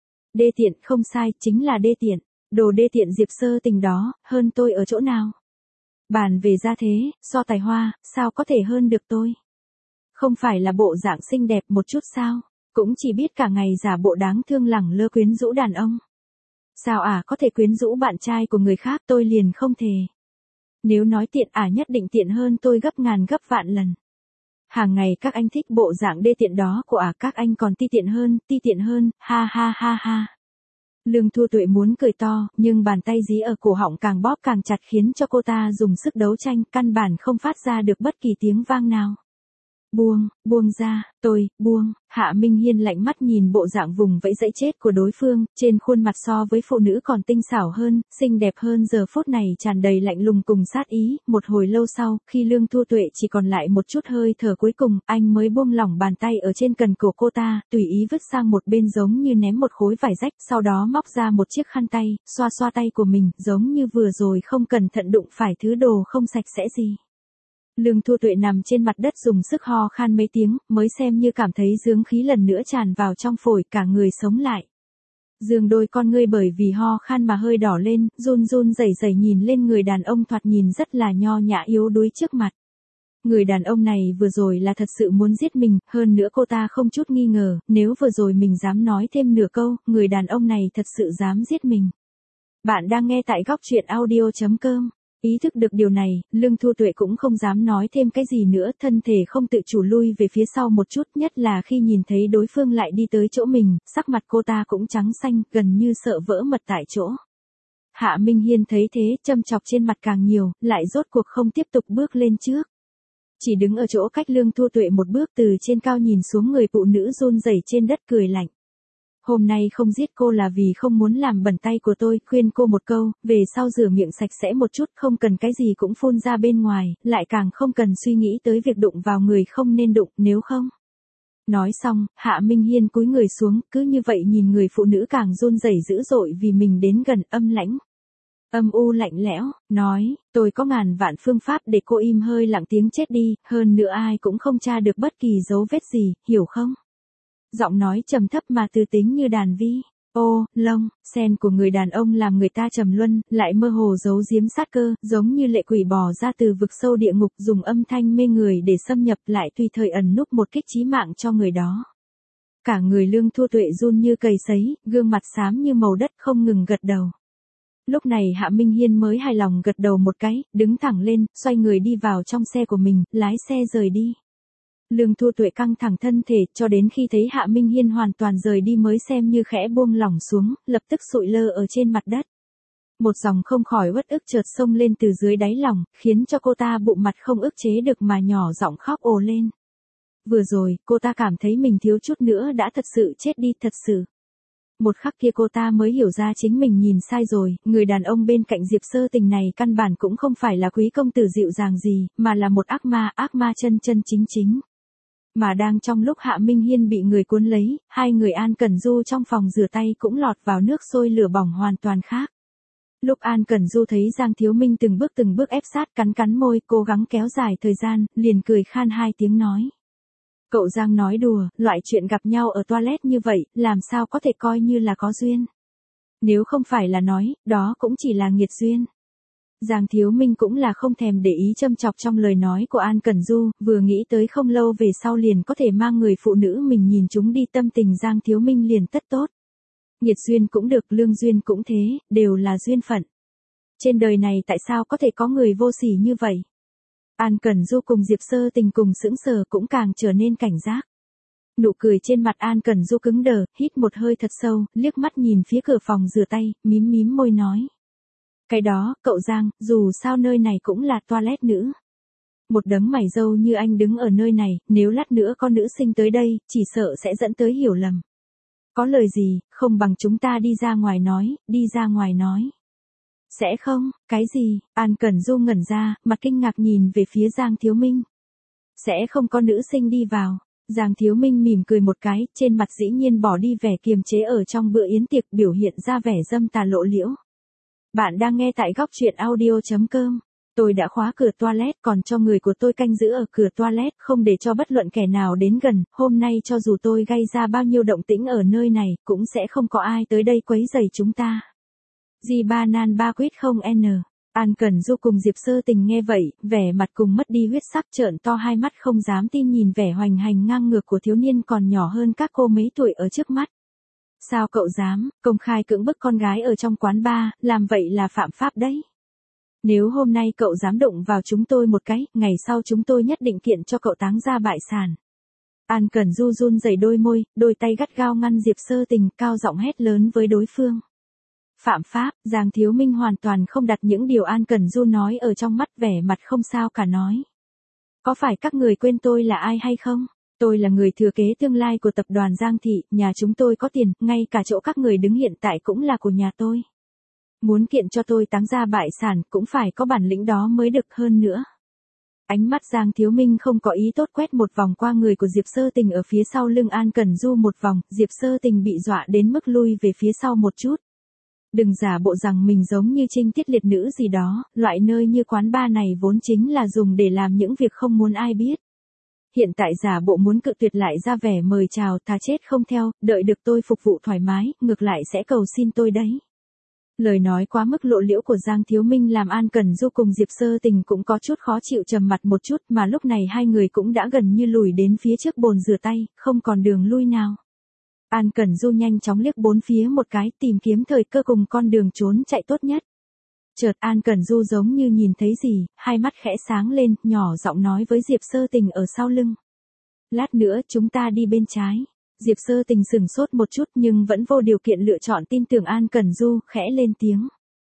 Đê tiện, không sai, chính là đê tiện. Đồ đê tiện Diệp Sơ Tình đó, hơn tôi ở chỗ nào? Bàn về gia thế, so tài hoa, sao có thể hơn được tôi? Không phải là bộ dạng xinh đẹp một chút sao? Cũng chỉ biết cả ngày giả bộ đáng thương lẳng lơ quyến rũ đàn ông. Sao có thể quyến rũ bạn trai của người khác, tôi liền không thể. Nếu nói tiện nhất định tiện hơn tôi gấp ngàn gấp vạn lần. Hàng ngày các anh thích bộ dạng đê tiện đó của các anh còn ti tiện hơn, ha ha ha ha. Lương Thu Tuệ muốn cười to, nhưng bàn tay dí ở cổ họng càng bóp càng chặt khiến cho cô ta dùng sức đấu tranh, căn bản không phát ra được bất kỳ tiếng vang nào. Buông ra, buông. Hạ Minh Hiên lạnh mắt nhìn bộ dạng vùng vẫy dãy chết của đối phương, trên khuôn mặt so với phụ nữ còn tinh xảo hơn, xinh đẹp hơn, giờ phút này tràn đầy lạnh lùng cùng sát ý. Một hồi lâu sau, khi Lương Thu Tuệ chỉ còn lại một chút hơi thở cuối cùng, anh mới buông lỏng bàn tay ở trên cần cổ cô ta, tùy ý vứt sang một bên giống như ném một khối vải rách, sau đó móc ra một chiếc khăn tay, xoa xoa tay của mình, giống như vừa rồi không cẩn thận đụng phải thứ đồ không sạch sẽ gì. Lương Thu Tuệ nằm trên mặt đất dùng sức ho khan mấy tiếng, mới xem như cảm thấy dưỡng khí lần nữa tràn vào trong phổi, cả người sống lại. Dương đôi con ngươi bởi vì ho khan mà hơi đỏ lên, run rẩy nhìn lên người đàn ông thoạt nhìn rất là nho nhã yếu đuối trước mặt. Người đàn ông này vừa rồi là thật sự muốn giết mình, hơn nữa cô ta không chút nghi ngờ, nếu vừa rồi mình dám nói thêm nửa câu, người đàn ông này thật sự dám giết mình. Bạn đang nghe tại góc truyện audio.com. Ý thức được điều này, Lương Thu Tuệ cũng không dám nói thêm cái gì nữa, thân thể không tự chủ lui về phía sau một chút, nhất là khi nhìn thấy đối phương lại đi tới chỗ mình, sắc mặt cô ta cũng trắng xanh, gần như sợ vỡ mật tại chỗ. Hạ Minh Hiên thấy thế, châm chọc trên mặt càng nhiều, lại rốt cuộc không tiếp tục bước lên trước. Chỉ đứng ở chỗ cách Lương Thu Tuệ một bước, từ trên cao nhìn xuống người phụ nữ run rẩy trên đất cười lạnh. Hôm nay không giết cô là vì không muốn làm bẩn tay của tôi, khuyên cô một câu, về sau rửa miệng sạch sẽ một chút, không cần cái gì cũng phun ra bên ngoài, lại càng không cần suy nghĩ tới việc đụng vào người không nên đụng, nếu không. Nói xong, Hạ Minh Hiên cúi người xuống, cứ như vậy nhìn người phụ nữ càng run rẩy dữ dội vì mình đến gần, âm lãnh. Âm u lạnh lẽo, nói, tôi có ngàn vạn phương pháp để cô im hơi lặng tiếng chết đi, hơn nữa ai cũng không tra được bất kỳ dấu vết gì, hiểu không? Giọng nói trầm thấp mà tư tính như đàn vi. Ô, lông, sen của người đàn ông làm người ta trầm luân, lại mơ hồ giấu giếm sát cơ, giống như lệ quỷ bò ra từ vực sâu địa ngục, dùng âm thanh mê người để xâm nhập, lại tùy thời ẩn núp một kích chí mạng cho người đó. Cả người Lương Thu Tuệ run như cầy sấy, gương mặt xám như màu đất, không ngừng gật đầu. Lúc này Hạ Minh Hiên mới hài lòng gật đầu một cái, đứng thẳng lên, xoay người đi vào trong xe của mình, lái xe rời đi. Lương Thu Tuệ căng thẳng thân thể, cho đến khi thấy Hạ Minh Hiên hoàn toàn rời đi mới xem như khẽ buông lỏng xuống, lập tức sụi lơ ở trên mặt đất. Một dòng không khỏi uất ức chợt xông lên từ dưới đáy lòng, khiến cho cô ta bụng mặt không ức chế được mà nhỏ giọng khóc ồ lên. Vừa rồi, cô ta cảm thấy mình thiếu chút nữa đã thật sự chết đi, thật sự. Một khắc kia cô ta mới hiểu ra chính mình nhìn sai rồi, người đàn ông bên cạnh Diệp Sơ Tình này căn bản cũng không phải là quý công tử dịu dàng gì, mà là một ác ma chân chính. Mà đang trong lúc Hạ Minh Hiên bị người cuốn lấy, hai người An Cẩn Du trong phòng rửa tay cũng lọt vào nước sôi lửa bỏng hoàn toàn khác. Lúc An Cẩn Du thấy Giang Thiếu Minh từng bước ép sát cắn cắn môi cố gắng kéo dài thời gian, liền cười khan hai tiếng nói. Cậu Giang nói đùa, loại chuyện gặp nhau ở toilet như vậy, làm sao có thể coi như là có duyên. Nếu không phải là nói, đó cũng chỉ là nghiệt duyên. Giang Thiếu Minh cũng là không thèm để ý châm chọc trong lời nói của An Cẩn Du, vừa nghĩ tới không lâu về sau liền có thể mang người phụ nữ mình nhìn chúng đi tâm tình Giang Thiếu Minh liền tất tốt. Nghiệt duyên cũng được, lương duyên cũng thế, đều là duyên phận. Trên đời này tại sao có thể có người vô sỉ như vậy? An Cẩn Du cùng Diệp Sơ Tình cùng sững sờ cũng càng trở nên cảnh giác. Nụ cười trên mặt An Cẩn Du cứng đờ, hít một hơi thật sâu, liếc mắt nhìn phía cửa phòng rửa tay, mím môi nói. Cái đó, cậu Giang, dù sao nơi này cũng là toilet nữ. Một đấng mày râu như anh đứng ở nơi này, nếu lát nữa có nữ sinh tới đây, chỉ sợ sẽ dẫn tới hiểu lầm. Có lời gì, không bằng chúng ta đi ra ngoài nói. Sẽ không, cái gì, An Cẩn Du ngẩn ra, mặt kinh ngạc nhìn về phía Giang Thiếu Minh. Sẽ không có nữ sinh đi vào. Giang Thiếu Minh mỉm cười một cái, trên mặt dĩ nhiên bỏ đi vẻ kiềm chế ở trong bữa yến tiệc biểu hiện ra vẻ dâm tà lộ liễu. Bạn đang nghe tại góc truyện audio.com. Tôi đã khóa cửa toilet còn cho người của tôi canh giữ ở cửa toilet không để cho bất luận kẻ nào đến gần, hôm nay cho dù tôi gây ra bao nhiêu động tĩnh ở nơi này cũng sẽ không có ai tới đây quấy rầy chúng ta. G3 nan ba quýt không n. An Cẩn Du cùng Diệp Sơ Tình nghe vậy, vẻ mặt cùng mất đi huyết sắc trợn to hai mắt không dám tin nhìn vẻ hoành hành ngang ngược của thiếu niên còn nhỏ hơn các cô mấy tuổi ở trước mắt. Sao cậu dám, công khai cưỡng bức con gái ở trong quán bar, làm vậy là phạm pháp đấy. Nếu hôm nay cậu dám đụng vào chúng tôi một cái, ngày sau chúng tôi nhất định kiện cho cậu táng ra bại sản. An Cẩn Du run rẩy đôi môi, đôi tay gắt gao ngăn Diệp Sơ Tình, cao giọng hét lớn với đối phương. Phạm pháp, Giang Thiếu Minh hoàn toàn không đặt những điều An Cẩn Du nói ở trong mắt, vẻ mặt không sao cả nói. Có phải các người quên tôi là ai hay không? Tôi là người thừa kế tương lai của tập đoàn Giang Thị, nhà chúng tôi có tiền, ngay cả chỗ các người đứng hiện tại cũng là của nhà tôi. Muốn kiện cho tôi táng ra bại sản cũng phải có bản lĩnh đó mới được hơn nữa. Ánh mắt Giang Thiếu Minh không có ý tốt quét một vòng qua người của Diệp Sơ Tình ở phía sau lưng An Cẩn Du một vòng, Diệp Sơ Tình bị dọa đến mức lui về phía sau một chút. Đừng giả bộ rằng mình giống như trinh tiết liệt nữ gì đó, loại nơi như quán bar này vốn chính là dùng để làm những việc không muốn ai biết. Hiện tại giả bộ muốn cự tuyệt lại ra vẻ mời chào, thà chết không theo, đợi được tôi phục vụ thoải mái, ngược lại sẽ cầu xin tôi đấy. Lời nói quá mức lộ liễu của Giang Thiếu Minh làm An Cẩn Du cùng Diệp Sơ Tình cũng có chút khó chịu, trầm mặt một chút, mà lúc này hai người cũng đã gần như lùi đến phía trước bồn rửa tay, không còn đường lui nào. An Cẩn Du nhanh chóng liếc bốn phía một cái, tìm kiếm thời cơ cùng con đường trốn chạy tốt nhất. Chợt An Cẩn Du giống như nhìn thấy gì, hai mắt khẽ sáng lên, nhỏ giọng nói với Diệp Sơ Tình ở sau lưng. Lát nữa chúng ta đi bên trái. Diệp Sơ Tình sửng sốt một chút nhưng vẫn vô điều kiện lựa chọn tin tưởng An Cẩn Du, khẽ lên tiếng.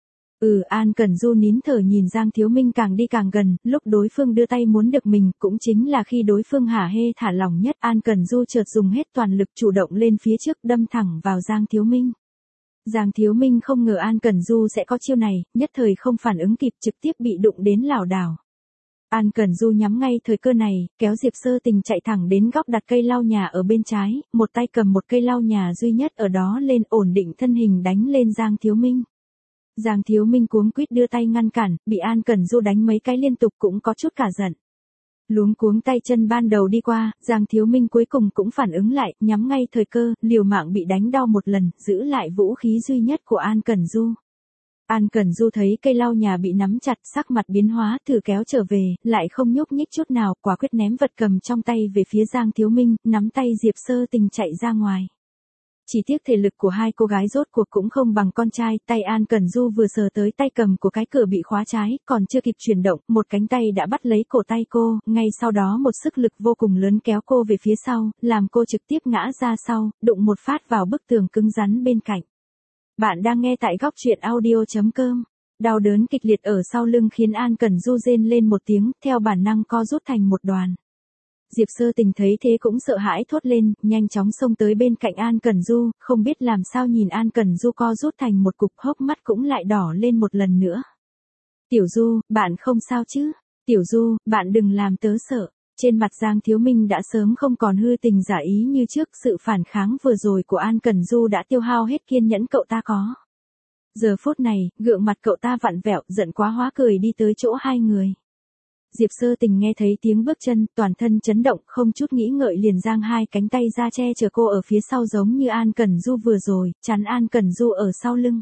An Cẩn Du nín thở nhìn Giang Thiếu Minh càng đi càng gần, lúc đối phương đưa tay muốn được mình, cũng chính là khi đối phương hả hê thả lỏng nhất, An Cẩn Du chợt dùng hết toàn lực chủ động lên phía trước đâm thẳng vào Giang Thiếu Minh. Giang Thiếu Minh không ngờ An Cẩn Du sẽ có chiêu này, nhất thời không phản ứng kịp trực tiếp bị đụng đến lảo đảo. An Cẩn Du nhắm ngay thời cơ này, kéo Diệp Sơ Tình chạy thẳng đến góc đặt cây lau nhà ở bên trái, một tay cầm một cây lau nhà duy nhất ở đó lên ổn định thân hình đánh lên Giang Thiếu Minh. Giang Thiếu Minh cuống quýt đưa tay ngăn cản, bị An Cẩn Du đánh mấy cái liên tục cũng có chút cả giận. Luống cuống tay chân ban đầu đi qua, Giang Thiếu Minh cuối cùng cũng phản ứng lại, nhắm ngay thời cơ, liều mạng bị đánh đau một lần, giữ lại vũ khí duy nhất của An Cẩn Du. An Cẩn Du thấy cây lau nhà bị nắm chặt, sắc mặt biến hóa, thử kéo trở về, lại không nhúc nhích chút nào, quả quyết ném vật cầm trong tay về phía Giang Thiếu Minh, nắm tay Diệp Sơ Tình chạy ra ngoài. Chỉ tiếc thể lực của hai cô gái rốt cuộc cũng không bằng con trai, tay An Cẩn Du vừa sờ tới tay cầm của cái cửa bị khóa trái, còn chưa kịp chuyển động, một cánh tay đã bắt lấy cổ tay cô, ngay sau đó một sức lực vô cùng lớn kéo cô về phía sau, làm cô trực tiếp ngã ra sau, đụng một phát vào bức tường cứng rắn bên cạnh. Bạn đang nghe tại góc truyện audio.com. Đau đớn kịch liệt ở sau lưng khiến An Cẩn Du rên lên một tiếng, theo bản năng co rút thành một đoàn. Diệp Sơ Tình thấy thế cũng sợ hãi thốt lên, nhanh chóng xông tới bên cạnh An Cẩn Du, không biết làm sao nhìn An Cẩn Du co rút thành một cục, hốc mắt cũng lại đỏ lên một lần nữa. Tiểu Du, bạn không sao chứ? Tiểu Du, bạn đừng làm tớ sợ. Trên mặt Giang Thiếu Minh đã sớm không còn hư tình giả ý như trước, sự phản kháng vừa rồi của An Cẩn Du đã tiêu hao hết kiên nhẫn cậu ta có. Giờ phút này, gượng mặt cậu ta vặn vẹo, giận quá hóa cười đi tới chỗ hai người. Diệp Sơ Tình nghe thấy tiếng bước chân, toàn thân chấn động, không chút nghĩ ngợi liền giang hai cánh tay ra che chở cô ở phía sau giống như An Cẩn Du vừa rồi, chắn An Cẩn Du ở sau lưng.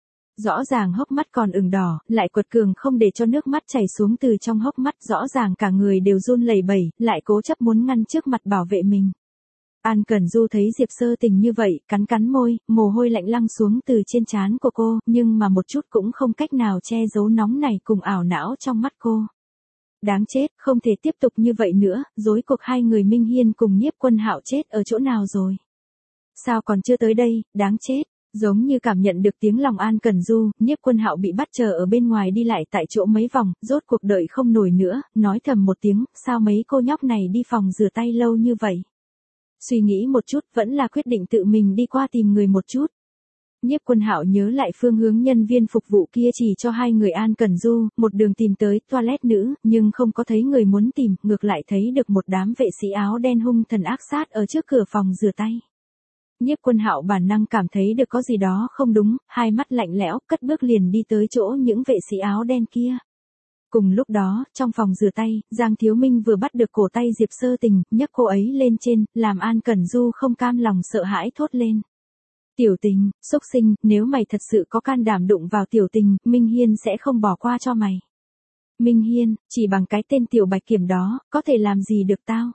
Rõ ràng hốc mắt còn ửng đỏ, lại quật cường không để cho nước mắt chảy xuống từ trong hốc mắt, rõ ràng cả người đều run lẩy bẩy, lại cố chấp muốn ngăn trước mặt bảo vệ mình. An Cẩn Du thấy Diệp Sơ Tình như vậy, cắn cắn môi, mồ hôi lạnh lăng xuống từ trên trán của cô, nhưng mà một chút cũng không cách nào che giấu nóng này cùng ảo não trong mắt cô. Đáng chết, không thể tiếp tục như vậy nữa, rối cuộc hai người Minh Hiên cùng Nhiếp Quân Hạo chết ở chỗ nào rồi? Sao còn chưa tới đây, đáng chết. Giống như cảm nhận được tiếng lòng An Cẩn Du, Nhiếp Quân Hạo bị bắt chờ ở bên ngoài đi lại tại chỗ mấy vòng, rốt cuộc đợi không nổi nữa, nói thầm một tiếng, sao mấy cô nhóc này đi phòng rửa tay lâu như vậy? Suy nghĩ một chút, vẫn là quyết định tự mình đi qua tìm người một chút. Nhiếp Quân Hạo nhớ lại phương hướng nhân viên phục vụ kia chỉ cho hai người An Cẩn Du, một đường tìm tới toilet nữ, nhưng không có thấy người muốn tìm, ngược lại thấy được một đám vệ sĩ áo đen hung thần ác sát ở trước cửa phòng rửa tay. Nhiếp Quân Hạo bản năng cảm thấy được có gì đó không đúng, hai mắt lạnh lẽo, cất bước liền đi tới chỗ những vệ sĩ áo đen kia. Cùng lúc đó, trong phòng rửa tay, Giang Thiếu Minh vừa bắt được cổ tay Diệp Sơ Tình, nhấc cô ấy lên trên, làm An Cẩn Du không cam lòng sợ hãi thốt lên. Tiểu Tình, xúc sinh, nếu mày thật sự có can đảm đụng vào Tiểu Tình, Minh Hiên sẽ không bỏ qua cho mày. Minh Hiên, chỉ bằng cái tên Tiểu Bạch Kiểm đó, có thể làm gì được tao?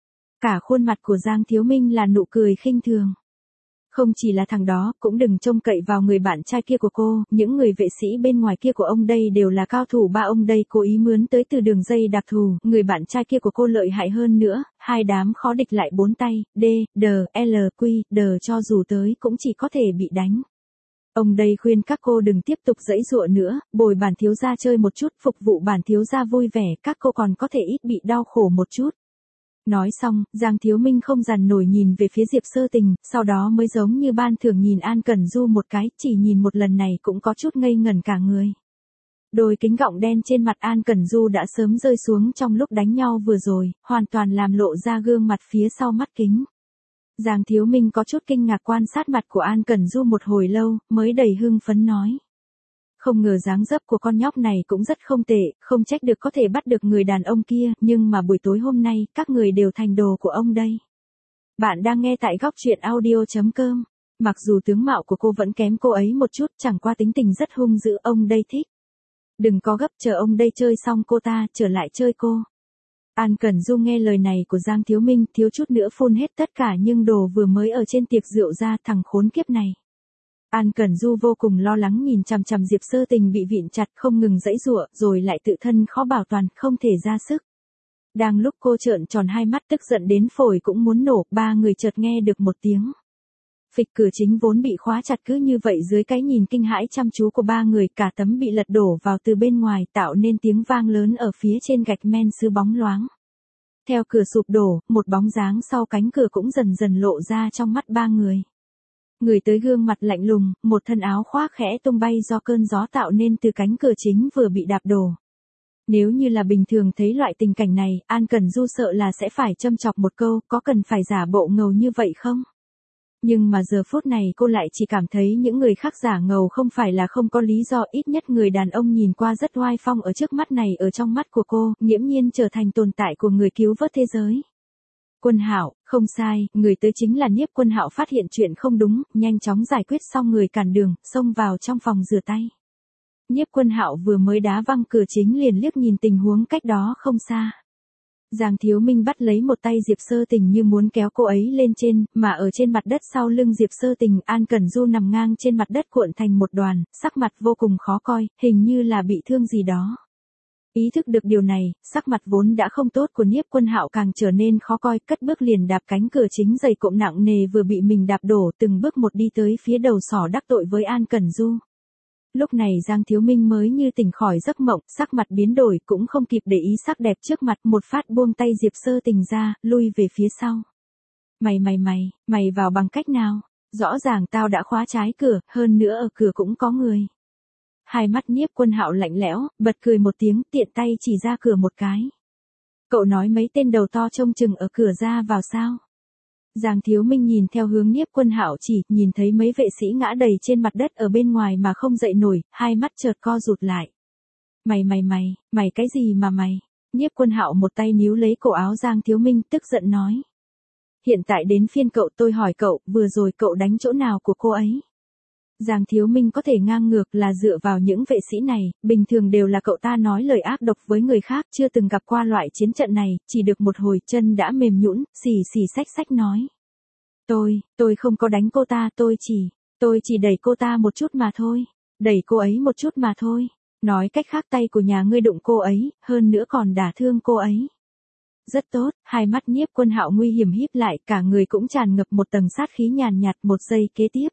Cả khuôn mặt của Giang Thiếu Minh là nụ cười khinh thường. Không chỉ là thằng đó, cũng đừng trông cậy vào người bạn trai kia của cô, những người vệ sĩ bên ngoài kia của ông đây đều là cao thủ, ba ông đây cố ý mướn tới từ đường dây đặc thù, người bạn trai kia của cô lợi hại hơn nữa, hai đám khó địch lại bốn tay, D, D, L, Q, D cho dù tới cũng chỉ có thể bị đánh. Ông đây khuyên các cô đừng tiếp tục giãy giụa nữa, bồi bản thiếu gia chơi một chút, phục vụ bản thiếu gia vui vẻ, các cô còn có thể ít bị đau khổ một chút. Nói xong, Giang Thiếu Minh không dằn nổi nhìn về phía Diệp Sơ Tình, sau đó mới giống như ban thưởng nhìn An Cẩn Du một cái, chỉ nhìn một lần này cũng có chút ngây ngẩn cả người. Đôi kính gọng đen trên mặt An Cẩn Du đã sớm rơi xuống trong lúc đánh nhau vừa rồi, hoàn toàn làm lộ ra gương mặt phía sau mắt kính. Giang Thiếu Minh có chút kinh ngạc quan sát mặt của An Cẩn Du một hồi lâu, mới đầy hưng phấn nói. Không ngờ dáng dấp của con nhóc này cũng rất không tệ, không trách được có thể bắt được người đàn ông kia, nhưng mà buổi tối hôm nay, các người đều thành đồ của ông đây. Bạn đang nghe tại góc truyện audio.com. Mặc dù tướng mạo của cô vẫn kém cô ấy một chút, chẳng qua tính tình rất hung dữ, ông đây thích. Đừng có gấp, chờ ông đây chơi xong cô ta, trở lại chơi cô. An Cẩn Du nghe lời này của Giang Thiếu Minh, thiếu chút nữa phun hết tất cả nhưng đồ vừa mới ở trên tiệc rượu ra, thằng khốn kiếp này. An Cẩn Du vô cùng lo lắng nhìn chằm chằm Diệp Sơ Tình bị vịn chặt không ngừng giãy giụa, rồi lại tự thân khó bảo toàn, không thể ra sức. Đang lúc cô trợn tròn hai mắt tức giận đến phổi cũng muốn nổ, ba người chợt nghe được một tiếng. Phịch, cửa chính vốn bị khóa chặt cứ như vậy dưới cái nhìn kinh hãi chăm chú của ba người, cả tấm bị lật đổ vào từ bên ngoài tạo nên tiếng vang lớn ở phía trên gạch men sứ bóng loáng. Theo cửa sụp đổ, một bóng dáng sau cánh cửa cũng dần dần lộ ra trong mắt ba người. Người tới gương mặt lạnh lùng, một thân áo khoác khẽ tung bay do cơn gió tạo nên từ cánh cửa chính vừa bị đạp đổ. Nếu như là bình thường thấy loại tình cảnh này, An Cẩn Du sợ là sẽ phải châm chọc một câu, có cần phải giả bộ ngầu như vậy không? Nhưng mà giờ phút này cô lại chỉ cảm thấy những người khác giả ngầu không phải là không có lý do, ít nhất người đàn ông nhìn qua rất oai phong ở trước mắt này ở trong mắt của cô, nghiễm nhiên trở thành tồn tại của người cứu vớt thế giới. Quân Hạo, không sai, người tới chính là Nhiếp Quân Hạo, phát hiện chuyện không đúng, nhanh chóng giải quyết xong người cản đường, xông vào trong phòng rửa tay. Nhiếp Quân Hạo vừa mới đá văng cửa chính liền liếc nhìn tình huống cách đó không xa. Giang Thiếu Minh bắt lấy một tay Diệp Sơ Tình như muốn kéo cô ấy lên trên, mà ở trên mặt đất sau lưng Diệp Sơ Tình, An Cẩn Du nằm ngang trên mặt đất cuộn thành một đoàn, sắc mặt vô cùng khó coi, hình như là bị thương gì đó. Ý thức được điều này, sắc mặt vốn đã không tốt của Nhiếp Quân Hạo càng trở nên khó coi, cất bước liền đạp cánh cửa chính dày cộm nặng nề vừa bị mình đạp đổ, từng bước một đi tới phía đầu sỏ đắc tội với An Cẩn Du. Lúc này Giang Thiếu Minh mới như tỉnh khỏi giấc mộng, sắc mặt biến đổi, cũng không kịp để ý sắc đẹp trước mặt, một phát buông tay Diệp Sơ Tình ra, lui về phía sau. Mày vào bằng cách nào? Rõ ràng tao đã khóa trái cửa, hơn nữa ở cửa cũng có người. Hai mắt Nhiếp Quân Hạo lạnh lẽo, bật cười một tiếng, tiện tay chỉ ra cửa một cái. Cậu nói mấy tên đầu to trông chừng ở cửa ra vào sao? Giang Thiếu Minh nhìn theo hướng Niếp Quân Hạo chỉ, nhìn thấy mấy vệ sĩ ngã đầy trên mặt đất ở bên ngoài mà không dậy nổi, hai mắt chợt co rụt lại. Mày cái gì mà mày? Niếp Quân Hạo một tay níu lấy cổ áo Giang Thiếu Minh, tức giận nói. Hiện tại đến phiên cậu, tôi hỏi cậu, vừa rồi cậu đánh chỗ nào của cô ấy? Giang Thiếu Minh có thể ngang ngược là dựa vào những vệ sĩ này, bình thường đều là cậu ta nói lời ác độc với người khác, chưa từng gặp qua loại chiến trận này, chỉ được một hồi chân đã mềm nhũn, xì xì xách nói. Tôi không có đánh cô ta, tôi chỉ đẩy cô ta một chút mà thôi, đẩy cô ấy một chút mà thôi. Nói cách khác tay của nhà ngươi đụng cô ấy, hơn nữa còn đả thương cô ấy. Rất tốt, hai mắt Niếp Quân Hạo nguy hiểm híp lại, cả người cũng tràn ngập một tầng sát khí nhàn nhạt. Một giây kế tiếp.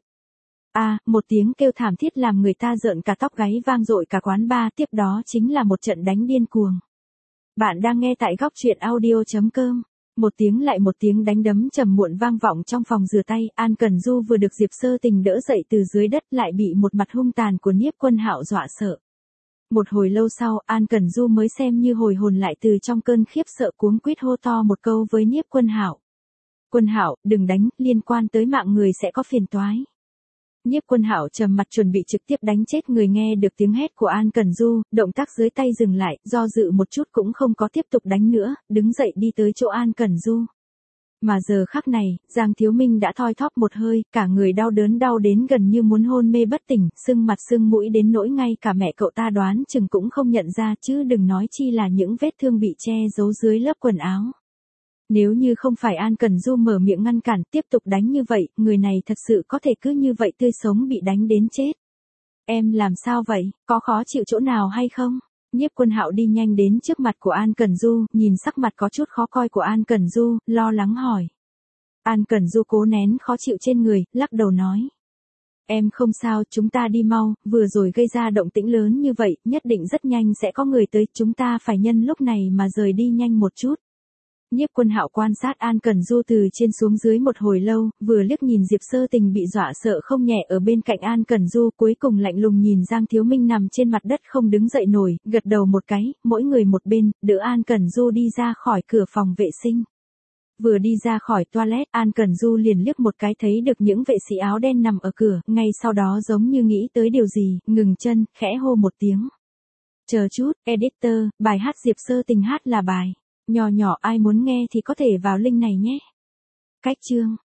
Một tiếng kêu thảm thiết làm người ta rợn cả tóc gáy vang dội cả quán bar, tiếp đó chính là một trận đánh điên cuồng. Bạn đang nghe tại góc truyện audio.com. Một tiếng lại một tiếng đánh đấm trầm muộn vang vọng trong phòng rửa tay, An Cẩn Du vừa được Diệp Sơ Tình đỡ dậy từ dưới đất lại bị một mặt hung tàn của Niếp Quân Hạo dọa sợ. Một hồi lâu sau, An Cẩn Du mới xem như hồi hồn lại từ trong cơn khiếp sợ, cuống quýt hô to một câu với Niếp Quân Hạo. Quân Hạo, đừng đánh, liên quan tới mạng người sẽ có phiền toái. Nhiếp Quân Hạo trầm mặt chuẩn bị trực tiếp đánh chết người, nghe được tiếng hét của An Cẩn Du, động tác dưới tay dừng lại, do dự một chút cũng không có tiếp tục đánh nữa, đứng dậy đi tới chỗ An Cẩn Du. Mà giờ khắc này, Giang Thiếu Minh đã thoi thóp một hơi, cả người đau đớn đau đến gần như muốn hôn mê bất tỉnh, sưng mặt sưng mũi đến nỗi ngay cả mẹ cậu ta đoán chừng cũng không nhận ra, chứ đừng nói chi là những vết thương bị che giấu dưới lớp quần áo. Nếu như không phải An Cẩn Du mở miệng ngăn cản, tiếp tục đánh như vậy, người này thật sự có thể cứ như vậy tươi sống bị đánh đến chết. Em làm sao vậy, có khó chịu chỗ nào hay không? Nhiếp Quân Hạo đi nhanh đến trước mặt của An Cẩn Du, nhìn sắc mặt có chút khó coi của An Cẩn Du, lo lắng hỏi. An Cẩn Du cố nén khó chịu trên người, lắc đầu nói. Em không sao, chúng ta đi mau, vừa rồi gây ra động tĩnh lớn như vậy, nhất định rất nhanh sẽ có người tới, chúng ta phải nhân lúc này mà rời đi nhanh một chút. Nhiếp Quân Hạo quan sát An Cẩn Du từ trên xuống dưới một hồi lâu, vừa liếc nhìn Diệp Sơ Tình bị dọa sợ không nhẹ ở bên cạnh An Cẩn Du, cuối cùng lạnh lùng nhìn Giang Thiếu Minh nằm trên mặt đất không đứng dậy nổi, gật đầu một cái, mỗi người một bên, đỡ An Cẩn Du đi ra khỏi cửa phòng vệ sinh. Vừa đi ra khỏi toilet, An Cẩn Du liền liếc một cái thấy được những vệ sĩ áo đen nằm ở cửa, ngay sau đó giống như nghĩ tới điều gì, ngừng chân, khẽ hô một tiếng. Chờ chút, editor, bài hát Diệp Sơ Tình hát là bài. Nhỏ ai muốn nghe thì có thể vào link này nhé. Cách chương